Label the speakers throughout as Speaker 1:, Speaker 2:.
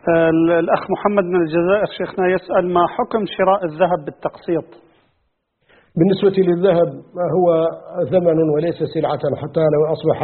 Speaker 1: الأخ محمد من الجزائر شيخنا يسأل: ما حكم شراء الذهب بالتقسيط؟
Speaker 2: بالنسبة للذهب هو ثمن وليس سلعة، حتى لو أصبح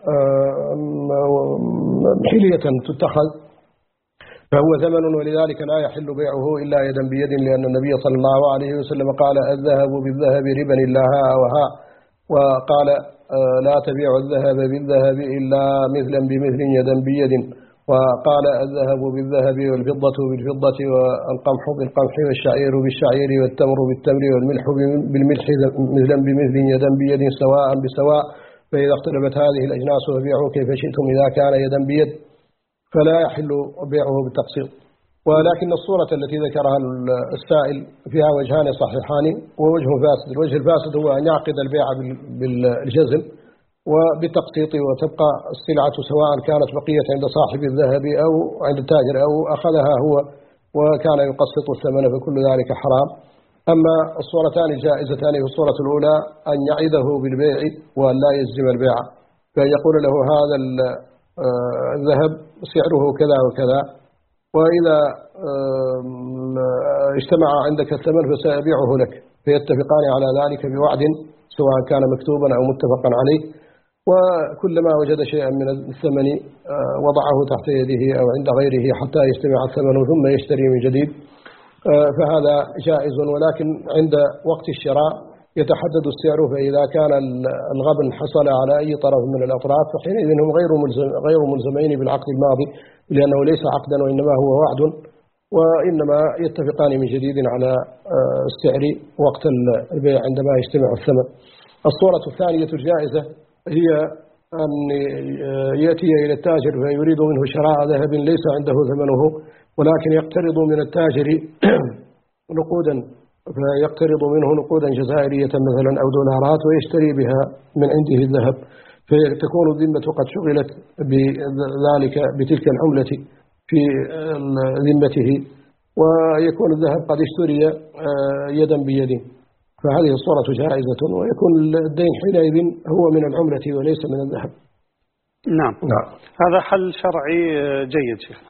Speaker 2: حلية تتخذ فهو ثمن، ولذلك لا يحل بيعه إلا يدا بيد، لأن النبي صلى الله عليه وسلم قال: الذهب بالذهب ربا إلا هاء وهاء، وقال: لا تبيع الذهب بالذهب إلا مثلا بمثل يدا بيد، وقال: الذهب بالذهب والفضة بالفضة والقمح بالقمح والشعير بالشعير والتمر بالتمر والملح بالملح مثلا بمثل يدا بيد سواء بسواء، فإذا اختلفت هذه الأجناس فبيعوا كيف شئتم إذا كان يدا بيد، فلا يحل بيعه بالتقسيط. ولكن الصورة التي ذكرها السائل فيها وجهان صحيحان ووجه فاسد. الوجه الفاسد هو أن يعقد البيع بالجزم وبالتقسيط، وتبقى السلعة سواء كانت بقية عند صاحب الذهب أو عند التاجر أو أخذها هو وكان يقسط الثمن، فكل ذلك حرام. أما الصورتان الجائزتان في الصورة الأولى أن يعيده بالبيع وأن لا يجزم البيع، فأن يقول له: هذا الذهب سعره كذا وكذا، وإذا اجتمع عندك الثمن فسأبيعه لك، فيتفقان على ذلك بوعد سواء كان مكتوبا أو متفقا عليه، وكلما وجد شيئا من الثمن وضعه تحت يده أو عند غيره حتى يجتمع الثمن ثم يشتري من جديد، فهذا جائز. ولكن عند وقت الشراء يتحدد السعر، فإذا كان الغبن حصل على أي طرف من الأطراف فحينئذ هم غير ملزمين بالعقد الماضي، لأنه ليس عقدا وإنما هو وعد، وإنما يتفقان من جديد على السعر وقت البيع عندما يجتمع الثمن. الصورة الثانية الجائزة هي أن يأتي إلى التاجر فيريد منه شراء ذهب ليس عنده ثمنه، ولكن يقترض من التاجر نقودا، فيقترض منه نقودا جزائرية مثلا أو دولارات ويشتري بها من عنده الذهب، فتكون الذمة قد شغلت بذلك بتلك العملة في ذمته، ويكون الذهب قد اشتري يدا بيد، فهذه الصورة جائزة، ويكون الدين حينئذ هو من العملة وليس من الذهب.
Speaker 1: نعم. هذا حل شرعي جيد شيخ.